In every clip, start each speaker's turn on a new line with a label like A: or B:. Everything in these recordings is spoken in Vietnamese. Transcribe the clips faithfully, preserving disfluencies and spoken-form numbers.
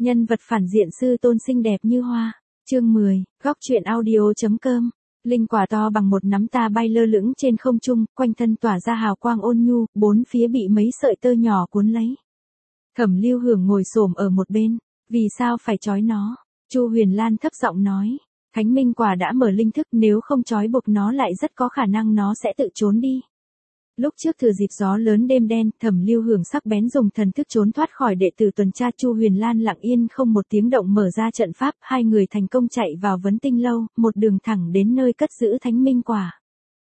A: Nhân vật phản diện sư tôn xinh đẹp như hoa. Chương mười, góc truyện audio.com. Linh quả to bằng một nắm ta bay lơ lửng trên không trung, quanh thân tỏa ra hào quang ôn nhu, bốn phía bị mấy sợi tơ nhỏ cuốn lấy. Thẩm Lưu Hưởng ngồi xổm ở một bên, vì sao phải trói nó? Chu Huyền Lan thấp giọng nói, Thánh Minh quả đã mở linh thức, nếu không trói buộc nó lại rất có khả năng nó sẽ tự trốn đi. Lúc trước thừa dịp gió lớn đêm đen, Thẩm Lưu Hưởng sắc bén dùng thần thức trốn thoát khỏi đệ tử tuần tra. Chu Huyền Lan lặng yên không một tiếng động mở ra trận pháp, hai người thành công chạy vào Vấn Tinh lâu, một đường thẳng đến nơi cất giữ Thánh Minh quả.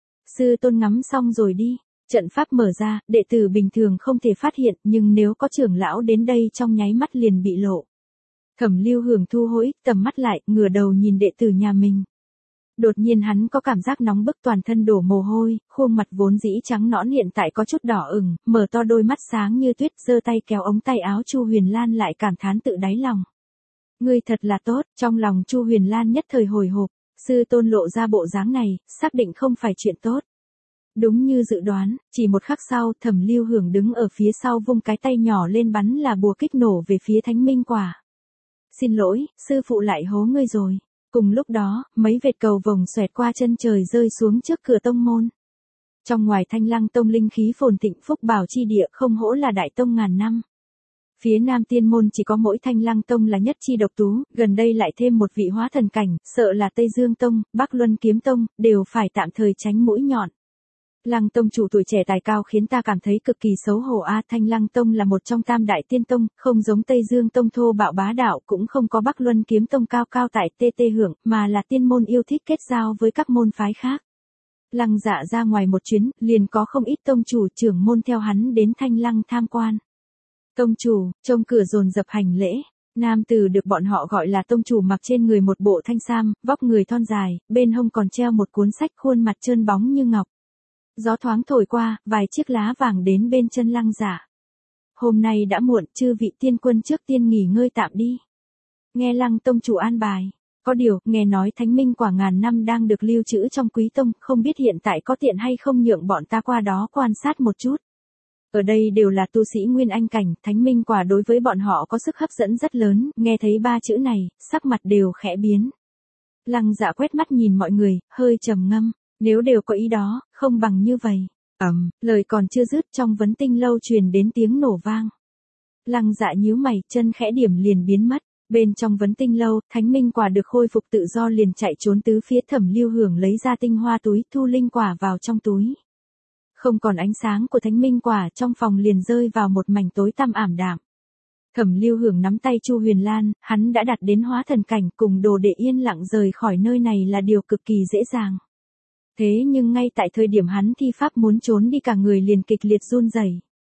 A: Sư tôn ngắm xong rồi đi. Trận pháp mở ra, đệ tử bình thường không thể phát hiện, nhưng nếu có trưởng lão đến đây trong nháy mắt liền bị lộ. Thẩm Lưu Hưởng thu hối, tầm mắt lại, ngửa đầu nhìn đệ tử nhà mình. Đột nhiên hắn có cảm giác nóng bức, toàn thân đổ mồ hôi, khuôn mặt vốn dĩ trắng nõn hiện tại có chút đỏ ửng, mở to đôi mắt sáng như tuyết, giơ tay kéo ống tay áo. Chu Huyền Lan lại cảm thán tự đáy lòng. Ngươi thật là tốt, trong lòng Chu Huyền Lan nhất thời hồi hộp, sư tôn lộ ra bộ dáng này, xác định không phải chuyện tốt. Đúng như dự đoán, chỉ một khắc sau, Thẩm Lưu Hưởng đứng ở phía sau vung cái tay nhỏ lên bắn là bùa kích nổ về phía Thánh Minh quả. Xin lỗi, sư phụ lại hố ngươi rồi. Cùng lúc đó, mấy vệt cầu vồng xoẹt qua chân trời rơi xuống trước cửa tông môn. Trong ngoài Thanh Lăng tông linh khí phồn thịnh, phúc bảo chi địa, không hổ là đại tông ngàn năm. Phía Nam Tiên môn chỉ có mỗi Thanh Lăng tông là nhất chi độc tú, gần đây lại thêm một vị hóa thần cảnh, sợ là Tây Dương tông, Bắc Luân kiếm tông, đều phải tạm thời tránh mũi nhọn. Lăng tông chủ tuổi trẻ tài cao khiến ta cảm thấy cực kỳ xấu hổ a. Thanh Lăng tông là một trong tam đại tiên tông, không giống Tây Dương tông thô bạo bá đạo, cũng không có Bắc Luân kiếm tông cao cao tại tê tê hưởng, mà là tiên môn yêu thích kết giao với các môn phái khác. Lăng Dạ ra ngoài một chuyến, liền có không ít tông chủ trưởng môn theo hắn đến Thanh Lăng tham quan. Tông chủ, trông cửa dồn dập hành lễ. Nam tử được bọn họ gọi là tông chủ mặc trên người một bộ thanh sam, vóc người thon dài, bên hông còn treo một cuốn sách, khuôn mặt trơn bóng như ngọc. Gió thoáng thổi qua, vài chiếc lá vàng đến bên chân Lăng Dạ. Hôm nay đã muộn, chư vị tiên quân trước tiên nghỉ ngơi tạm đi. Nghe Lăng tông chủ an bài. Có điều, nghe nói Thánh Minh quả ngàn năm đang được lưu trữ trong quý tông, không biết hiện tại có tiện hay không nhượng bọn ta qua đó quan sát một chút. Ở đây đều là tu sĩ nguyên anh cảnh, Thánh Minh quả đối với bọn họ có sức hấp dẫn rất lớn, nghe thấy ba chữ này, sắc mặt đều khẽ biến. Lăng Dạ quét mắt nhìn mọi người, hơi trầm ngâm. Nếu đều có ý đó, không bằng như vậy. Ầm, um, lời còn chưa dứt, trong Vấn Tinh lâu truyền đến tiếng nổ vang. Lăng Dạ nhíu mày, chân khẽ điểm liền biến mất. Bên trong Vấn Tinh lâu, Thánh Minh quả được khôi phục tự do liền chạy trốn tứ phía. Thẩm Lưu Hưởng lấy ra tinh hoa túi, thu linh quả vào trong túi. Không còn ánh sáng của Thánh Minh quả, trong phòng liền rơi vào một mảnh tối tăm ảm đạm. Thẩm Lưu Hưởng nắm tay Chu Huyền Lan, hắn đã đạt đến hóa thần cảnh, cùng đồ đệ yên lặng rời khỏi nơi này là điều cực kỳ dễ dàng. Thế nhưng ngay tại thời điểm hắn thi pháp muốn trốn đi, cả người liền kịch liệt run rẩy.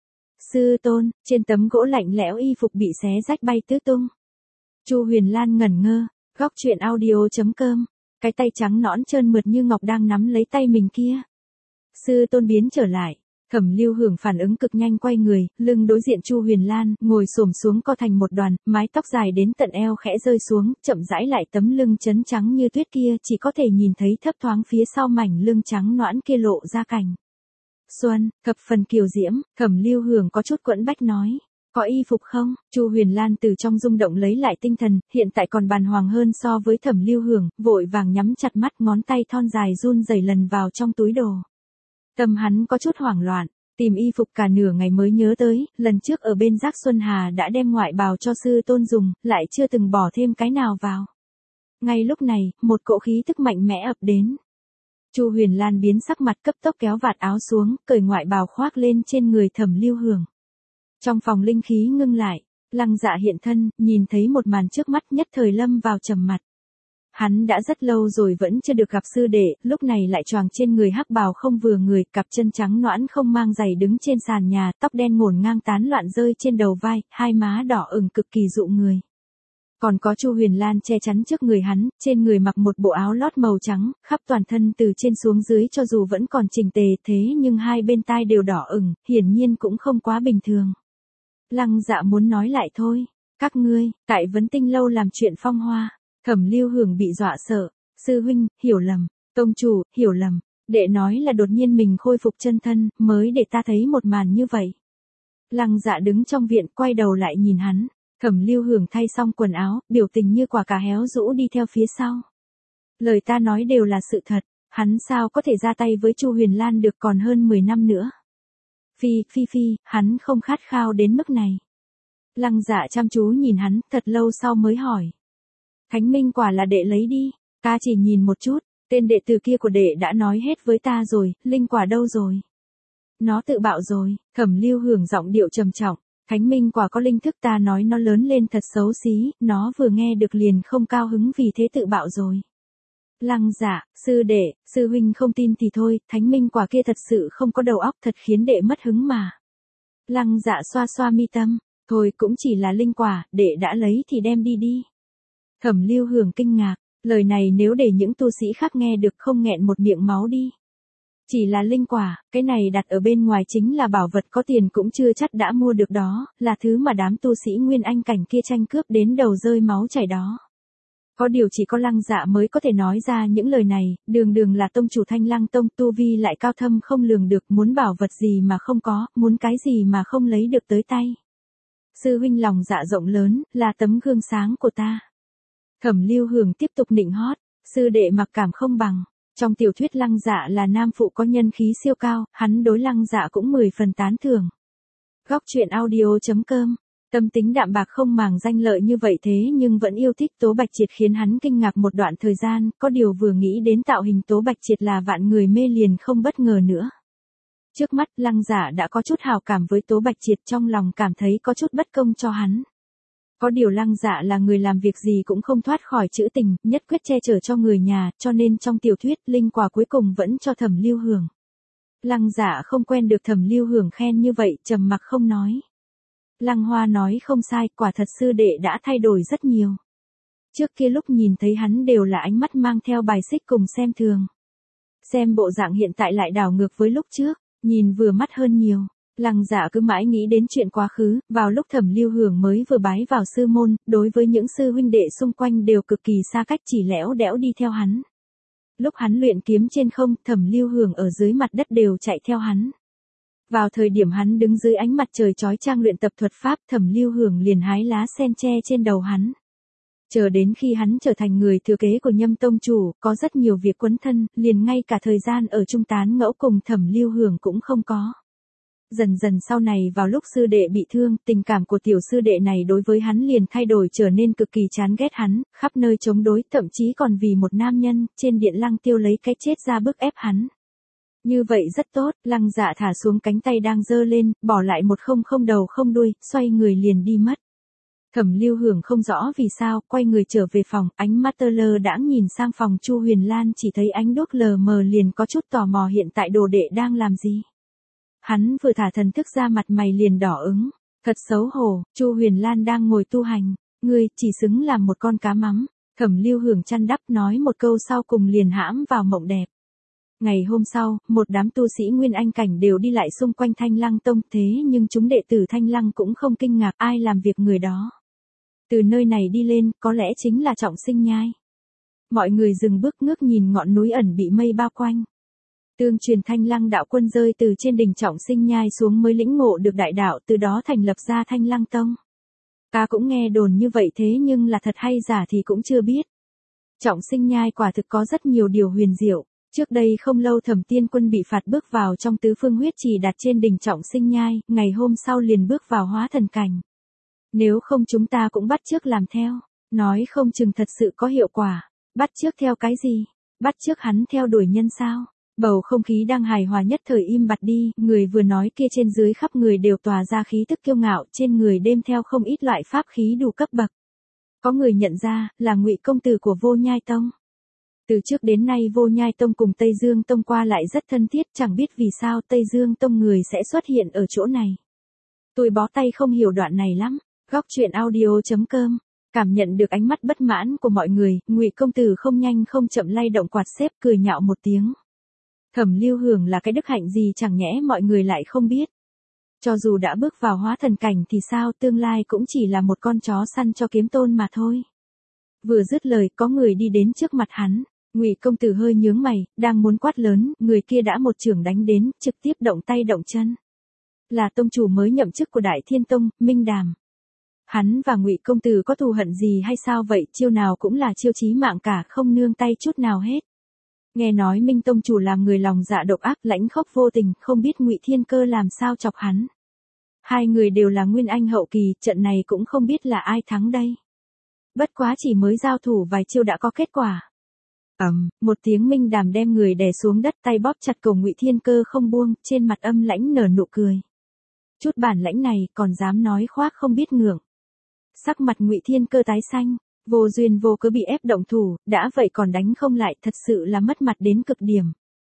A: Sư tôn, trên tấm gỗ lạnh lẽo y phục bị xé rách bay tứ tung. Chu Huyền Lan ngẩn ngơ, góc truyện audio.com, cái tay trắng nõn trơn mượt như ngọc đang nắm lấy tay mình kia. Sư tôn biến trở lại. Thẩm Lưu Hưởng phản ứng cực nhanh, quay người, lưng đối diện Chu Huyền Lan, ngồi xổm xuống co thành một đoàn, mái tóc dài đến tận eo khẽ rơi xuống, chậm rãi lại tấm lưng chấn trắng như tuyết kia, chỉ có thể nhìn thấy thấp thoáng phía sau mảnh lưng trắng nõn kia lộ ra cảnh xuân, thập phần kiều diễm. Thẩm Lưu Hưởng có chút quẫn bách nói, có y phục không? Chu Huyền Lan từ trong rung động lấy lại tinh thần, hiện tại còn bàng hoàng hơn so với Thẩm Lưu Hưởng, vội vàng nhắm chặt mắt, ngón tay thon dài run rẩy lần vào trong túi đồ. Tâm hắn có chút hoảng loạn, tìm y phục cả nửa ngày mới nhớ tới, lần trước ở bên Giác Xuân Hà đã đem ngoại bào cho sư tôn dùng, lại chưa từng bỏ thêm cái nào vào. Ngay lúc này, một cỗ khí tức mạnh mẽ ập đến. Chu Huyền Lan biến sắc mặt, cấp tốc kéo vạt áo xuống, cởi ngoại bào khoác lên trên người Thẩm Lưu Hưởng. Trong phòng linh khí ngưng lại, Lăng Dạ hiện thân, nhìn thấy một màn trước mắt nhất thời lâm vào trầm mặt. Hắn đã rất lâu rồi vẫn chưa được gặp sư đệ, lúc này lại choàng trên người hắc bào không vừa người, cặp chân trắng nõn không mang giày đứng trên sàn nhà, tóc đen ngổn ngang tán loạn rơi trên đầu vai, hai má đỏ ửng cực kỳ dụ người. Còn có Chu Huyền Lan che chắn trước người hắn, trên người mặc một bộ áo lót màu trắng, khắp toàn thân từ trên xuống dưới cho dù vẫn còn chỉnh tề thế nhưng hai bên tai đều đỏ ửng, hiển nhiên cũng không quá bình thường. Lăng Dạ muốn nói lại thôi, các ngươi, tại Vấn Tinh lâu làm chuyện phong hoa. Thẩm Lưu Hưởng bị dọa sợ, sư huynh, hiểu lầm, tông chủ, hiểu lầm, đệ nói là đột nhiên mình khôi phục chân thân, mới để ta thấy một màn như vậy. Lăng Dạ đứng trong viện, quay đầu lại nhìn hắn, Thẩm Lưu Hưởng thay xong quần áo, biểu tình như quả cà héo rũ đi theo phía sau. Lời ta nói đều là sự thật, hắn sao có thể ra tay với Chu Huyền Lan được còn hơn mười năm nữa. Phi, phi phi, hắn không khát khao đến mức này. Lăng Dạ chăm chú nhìn hắn, thật lâu sau mới hỏi. Thánh minh quả là đệ lấy đi, ta chỉ nhìn một chút, tên đệ tử kia của đệ đã nói hết với ta rồi, linh quả đâu rồi? Nó tự bạo rồi, Thẩm Lưu Hưởng giọng điệu trầm trọng, thánh minh quả có linh thức, ta nói nó lớn lên thật xấu xí, nó vừa nghe được liền không cao hứng vì thế tự bạo rồi. Lăng Dạ, sư đệ, sư huynh không tin thì thôi, thánh minh quả kia thật sự không có đầu óc, thật khiến đệ mất hứng mà. Lăng Dạ xoa xoa mi tâm, thôi cũng chỉ là linh quả, đệ đã lấy thì đem đi đi. Thẩm Lưu Hưởng kinh ngạc, lời này nếu để những tu sĩ khác nghe được không nghẹn một miệng máu đi. Chỉ là linh quả, cái này đặt ở bên ngoài chính là bảo vật có tiền cũng chưa chắc đã mua được đó, là thứ mà đám tu sĩ Nguyên Anh cảnh kia tranh cướp đến đầu rơi máu chảy đó. Có điều chỉ có Lăng Dạ mới có thể nói ra những lời này, đường đường là tông chủ Thanh Lăng Tông, tu vi lại cao thâm không lường được, muốn bảo vật gì mà không có, muốn cái gì mà không lấy được tới tay. Sư huynh lòng dạ rộng lớn, là tấm gương sáng của ta. Thẩm Lưu Hưởng tiếp tục nịnh hót, sư đệ mặc cảm không bằng. Trong tiểu thuyết Lăng Dạ là nam phụ có nhân khí siêu cao, hắn đối Lăng Dạ cũng mười phần tán thưởng. Góc truyện audio chấm com. Tâm tính đạm bạc không màng danh lợi như vậy thế nhưng vẫn yêu thích Tố Bạch Triệt khiến hắn kinh ngạc một đoạn thời gian, có điều vừa nghĩ đến tạo hình Tố Bạch Triệt là vạn người mê liền không bất ngờ nữa. Trước mắt Lăng Dạ đã có chút hào cảm với Tố Bạch Triệt, trong lòng cảm thấy có chút bất công cho hắn. Có điều Lăng Dạ là người làm việc gì cũng không thoát khỏi chữ tình, nhất quyết che chở cho người nhà, cho nên trong tiểu thuyết linh quả cuối cùng vẫn cho Thẩm Lưu Hưởng. Lăng Dạ không quen được Thẩm Lưu Hưởng khen như vậy, trầm mặc không nói. Lăng Hoa nói không sai, quả thật sư đệ đã thay đổi rất nhiều. Trước kia lúc nhìn thấy hắn đều là ánh mắt mang theo bài xích cùng xem thường. Xem bộ dạng hiện tại lại đảo ngược với lúc trước, nhìn vừa mắt hơn nhiều. Lăng Dạ cứ mãi nghĩ đến chuyện quá khứ, vào lúc Thẩm Lưu Hưởng mới vừa bái vào sư môn, đối với những sư huynh đệ xung quanh đều cực kỳ xa cách, chỉ lẽo đẽo đi theo hắn. Lúc hắn luyện kiếm trên không, Thẩm Lưu Hưởng ở dưới mặt đất đều chạy theo hắn. Vào thời điểm hắn đứng dưới ánh mặt trời chói chang luyện tập thuật pháp, Thẩm Lưu Hưởng liền hái lá sen che trên đầu hắn. Chờ đến khi hắn trở thành người thừa kế của Nhâm tông chủ, có rất nhiều việc quấn thân, liền ngay cả thời gian ở chung tán ngẫu cùng Thẩm Lưu Hưởng cũng không có. Dần dần sau này vào lúc sư đệ bị thương, tình cảm của tiểu sư đệ này đối với hắn liền thay đổi trở nên cực kỳ chán ghét hắn, khắp nơi chống đối, thậm chí còn vì một nam nhân, trên điện Lăng Tiêu lấy cái chết ra bức ép hắn. Như vậy rất tốt, Lăng Dạ thả xuống cánh tay đang giơ lên, bỏ lại một không không đầu không đuôi, xoay người liền đi mất. Thẩm Lưu Hưởng không rõ vì sao, quay người trở về phòng, ánh mắt tơ lơ đãng nhìn sang phòng Chu Huyền Lan, chỉ thấy ánh đuốc lờ mờ liền có chút tò mò hiện tại đồ đệ đang làm gì. Hắn vừa thả thần thức ra mặt mày liền đỏ ứng, thật xấu hổ, Chu Huyền Lan đang ngồi tu hành, ngươi chỉ xứng làm một con cá mắm. Thẩm Lưu Hưởng chăn đắp nói một câu sau cùng liền hãm vào mộng đẹp. Ngày hôm sau, một đám tu sĩ Nguyên Anh cảnh đều đi lại xung quanh Thanh Lăng Tông, thế nhưng chúng đệ tử Thanh Lăng cũng không kinh ngạc ai làm việc người đó. Từ nơi này đi lên, có lẽ chính là Trọng Sinh Nhai. Mọi người dừng bước ngước nhìn ngọn núi ẩn bị mây bao quanh. Tương truyền Thanh Lăng đạo quân rơi từ trên đỉnh Trọng Sinh Nhai xuống mới lĩnh ngộ được đại đạo, từ đó thành lập ra Thanh Lăng Tông. Ta cũng nghe đồn như vậy thế nhưng là thật hay giả thì cũng chưa biết. Trọng Sinh Nhai quả thực có rất nhiều điều huyền diệu. Trước đây không lâu Thẩm Tiên Quân bị phạt bước vào trong tứ phương huyết trì đặt trên đỉnh Trọng Sinh Nhai, ngày hôm sau liền bước vào hóa thần cảnh. Nếu không chúng ta cũng bắt chước làm theo, nói không chừng thật sự có hiệu quả. Bắt chước theo cái gì? Bắt chước hắn theo đuổi nhân sao? Bầu không khí đang hài hòa nhất thời im bặt đi, người vừa nói kia trên dưới khắp người đều tỏa ra khí tức kiêu ngạo, trên người đêm theo không ít loại pháp khí đủ cấp bậc. Có người nhận ra, là Ngụy công tử của Vô Nhai Tông. Từ trước đến nay Vô Nhai Tông cùng Tây Dương Tông qua lại rất thân thiết, chẳng biết vì sao Tây Dương Tông người sẽ xuất hiện ở chỗ này. Tôi bó tay không hiểu đoạn này lắm. Góc truyện audio chấm com. Cảm nhận được ánh mắt bất mãn của mọi người, Ngụy công tử không nhanh không chậm lay động quạt xếp cười nhạo một tiếng. Thẩm Lưu Hưởng là cái đức hạnh gì chẳng nhẽ mọi người lại không biết. Cho dù đã bước vào hóa thần cảnh thì sao, tương lai cũng chỉ là một con chó săn cho kiếm tôn mà thôi. Vừa dứt lời có người đi đến trước mặt hắn. Ngụy công tử hơi nhướng mày, đang muốn quát lớn, người kia đã một chưởng đánh đến, trực tiếp động tay động chân. Là tông chủ mới nhậm chức của Đại Thiên Tông, Minh Đàm. Hắn và Ngụy công tử có thù hận gì hay sao vậy, chiêu nào cũng là chiêu chí mạng cả, không nương tay chút nào hết. Nghe nói Minh tông chủ làm người lòng dạ độc ác, lãnh khốc vô tình, không biết Ngụy Thiên Cơ làm sao chọc hắn. Hai người đều là nguyên anh hậu kỳ, trận này cũng không biết là ai thắng đây. Bất quá chỉ mới giao thủ vài chiêu đã có kết quả. Ầm, um, một tiếng Minh Đàm đem người đè xuống đất, tay bóp chặt cổ Ngụy Thiên Cơ không buông, trên mặt âm lãnh nở nụ cười. Chút bản lãnh này còn dám nói khoác không biết ngượng. Sắc mặt Ngụy Thiên Cơ tái xanh, vô duyên vô cớ bị ép động thủ, đã vậy còn đánh không lại, thật sự là mất mặt đến cực điểm.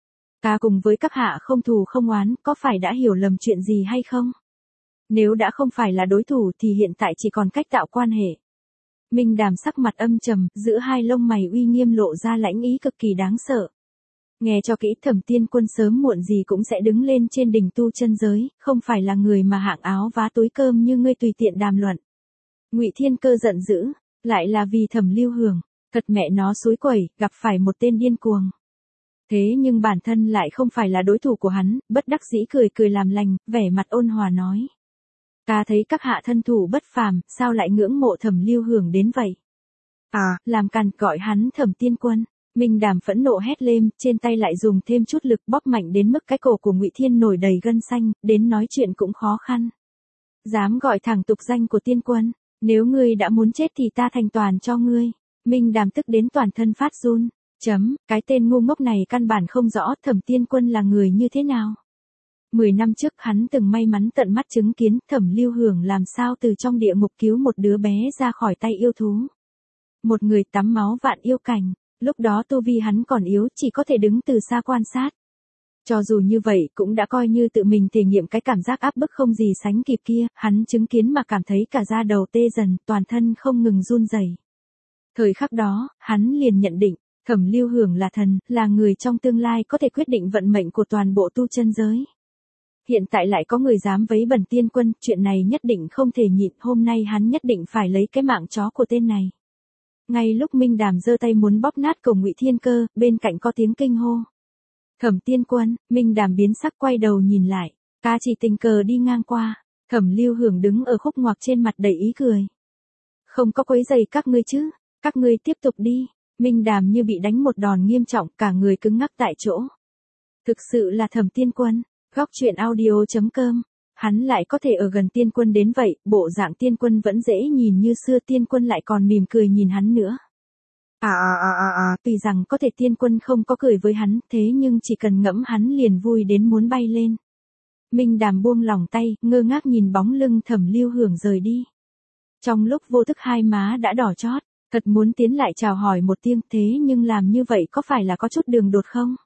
A: Ta cùng với các hạ không thù không oán, có phải đã hiểu lầm chuyện gì hay không? Nếu đã không phải là đối thủ thì hiện tại chỉ còn cách tạo quan hệ. Minh Đàm sắc mặt âm trầm, giữa hai lông mày uy nghiêm lộ ra lãnh ý cực kỳ đáng sợ. Nghe cho kỹ, Thẩm Tiên Quân sớm muộn gì cũng sẽ đứng lên trên đỉnh tu chân giới, không phải là người mà hạng áo vá túi cơm như ngươi tùy tiện đàm luận. Ngụy Thiên Cơ giận dữ, lại là vì Thẩm Lưu Hưởng, thật mẹ nó xúi quẩy, gặp phải một tên điên cuồng. Thế nhưng bản thân lại không phải là đối thủ của hắn, bất đắc dĩ cười cười làm lành, vẻ mặt ôn hòa nói. Ta thấy các hạ thân thủ bất phàm, sao lại ngưỡng mộ Thẩm Lưu Hưởng đến vậy? À, làm càn, gọi hắn Thẩm Tiên Quân. Minh Đàm phẫn nộ hét lên, trên tay lại dùng thêm chút lực bóp mạnh đến mức cái cổ của Ngụy Thiên nổi đầy gân xanh, đến nói chuyện cũng khó khăn. Dám gọi thẳng tục danh của Tiên Quân, nếu ngươi đã muốn chết thì ta thành toàn cho ngươi. Minh Đàm tức đến toàn thân phát run. Chấm, cái tên ngu ngốc này căn bản không rõ Thẩm Tiên Quân là người như thế nào. Mười năm trước hắn từng may mắn tận mắt chứng kiến Thẩm Lưu Hưởng làm sao từ trong địa ngục cứu một đứa bé ra khỏi tay yêu thú. Một người tắm máu vạn yêu cảnh, lúc đó tu vi hắn còn yếu, chỉ có thể đứng từ xa quan sát. Cho dù như vậy cũng đã coi như tự mình thể nghiệm cái cảm giác áp bức không gì sánh kịp kia, hắn chứng kiến mà cảm thấy cả da đầu tê dần, toàn thân không ngừng run rẩy. Thời khắc đó, hắn liền nhận định, Thẩm Lưu Hưởng là thần, là người trong tương lai có thể quyết định vận mệnh của toàn bộ tu chân giới. Hiện tại lại có người dám vấy bẩn Tiên Quân, chuyện này nhất định không thể nhịn, hôm nay hắn nhất định phải lấy cái mạng chó của tên này. Ngay lúc Minh Đàm giơ tay muốn bóp nát cổ Ngụy Thiên Cơ, bên cạnh có tiếng kinh hô. Thẩm Tiên Quân, Minh Đàm biến sắc quay đầu nhìn lại, ta chỉ tình cờ đi ngang qua. Thẩm Lưu Hưởng đứng ở khúc ngoặc trên mặt đầy ý cười. Không có quấy rầy các ngươi chứ, các ngươi tiếp tục đi. Minh Đàm như bị đánh một đòn nghiêm trọng, cả người cứng ngắc tại chỗ. Thực sự là Thẩm Tiên Quân. Góc truyện audio chấm com, hắn lại có thể ở gần Tiên Quân đến vậy, bộ dạng Tiên Quân vẫn dễ nhìn như xưa, Tiên Quân lại còn mỉm cười nhìn hắn nữa. À à à à à, tuy rằng có thể Tiên Quân không có cười với hắn, thế nhưng chỉ cần ngẫm hắn liền vui đến muốn bay lên. Minh Đàm buông lỏng tay, ngơ ngác nhìn bóng lưng Thẩm Lưu Hưởng rời đi. Trong lúc vô thức hai má đã đỏ chót, thật muốn tiến lại chào hỏi một tiếng, thế nhưng làm như vậy có phải là có chút đường đột không?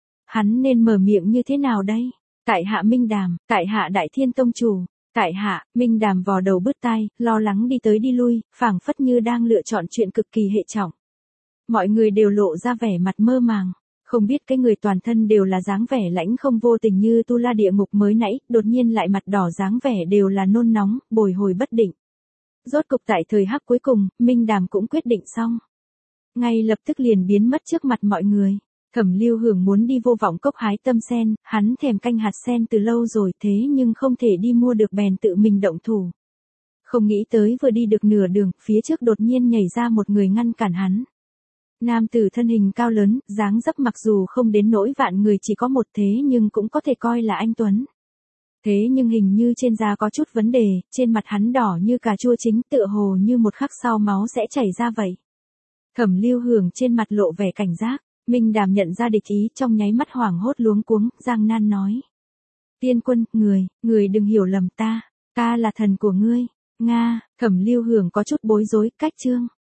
A: Hắn nên mở miệng như thế nào đây? Tại hạ Minh Đàm, tại hạ Đại Thiên Tông Chủ, tại hạ. Minh Đàm vò đầu bứt tai, lo lắng đi tới đi lui, phảng phất như đang lựa chọn chuyện cực kỳ hệ trọng. Mọi người đều lộ ra vẻ mặt mơ màng, không biết cái người toàn thân đều là dáng vẻ lãnh không vô tình như tu la địa ngục mới nãy, đột nhiên lại mặt đỏ dáng vẻ đều là nôn nóng, bồi hồi bất định. Rốt cục tại thời khắc cuối cùng, Minh Đàm cũng quyết định xong. Ngay lập tức liền biến mất trước mặt mọi người. Thẩm Lưu Hưởng muốn đi vô vọng cốc hái tâm sen, hắn thèm canh hạt sen từ lâu rồi, thế nhưng không thể đi mua được bèn tự mình động thủ. Không nghĩ tới vừa đi được nửa đường, phía trước đột nhiên nhảy ra một người ngăn cản hắn. Nam tử thân hình cao lớn, dáng dấp mặc dù không đến nỗi vạn người chỉ có một, thế nhưng cũng có thể coi là anh tuấn. Thế nhưng hình như trên da có chút vấn đề, trên mặt hắn đỏ như cà chua chính, tựa hồ như một khắc sau máu sẽ chảy ra vậy. Thẩm Lưu Hưởng trên mặt lộ vẻ cảnh giác. Minh Đàm nhận ra địch ý, trong nháy mắt hoảng hốt luống cuống, gian nan nói. Tiên Quân, người, người đừng hiểu lầm ta, ta là thần của ngươi. Nga, Thẩm Lưu Hưởng có chút bối rối, cách chương.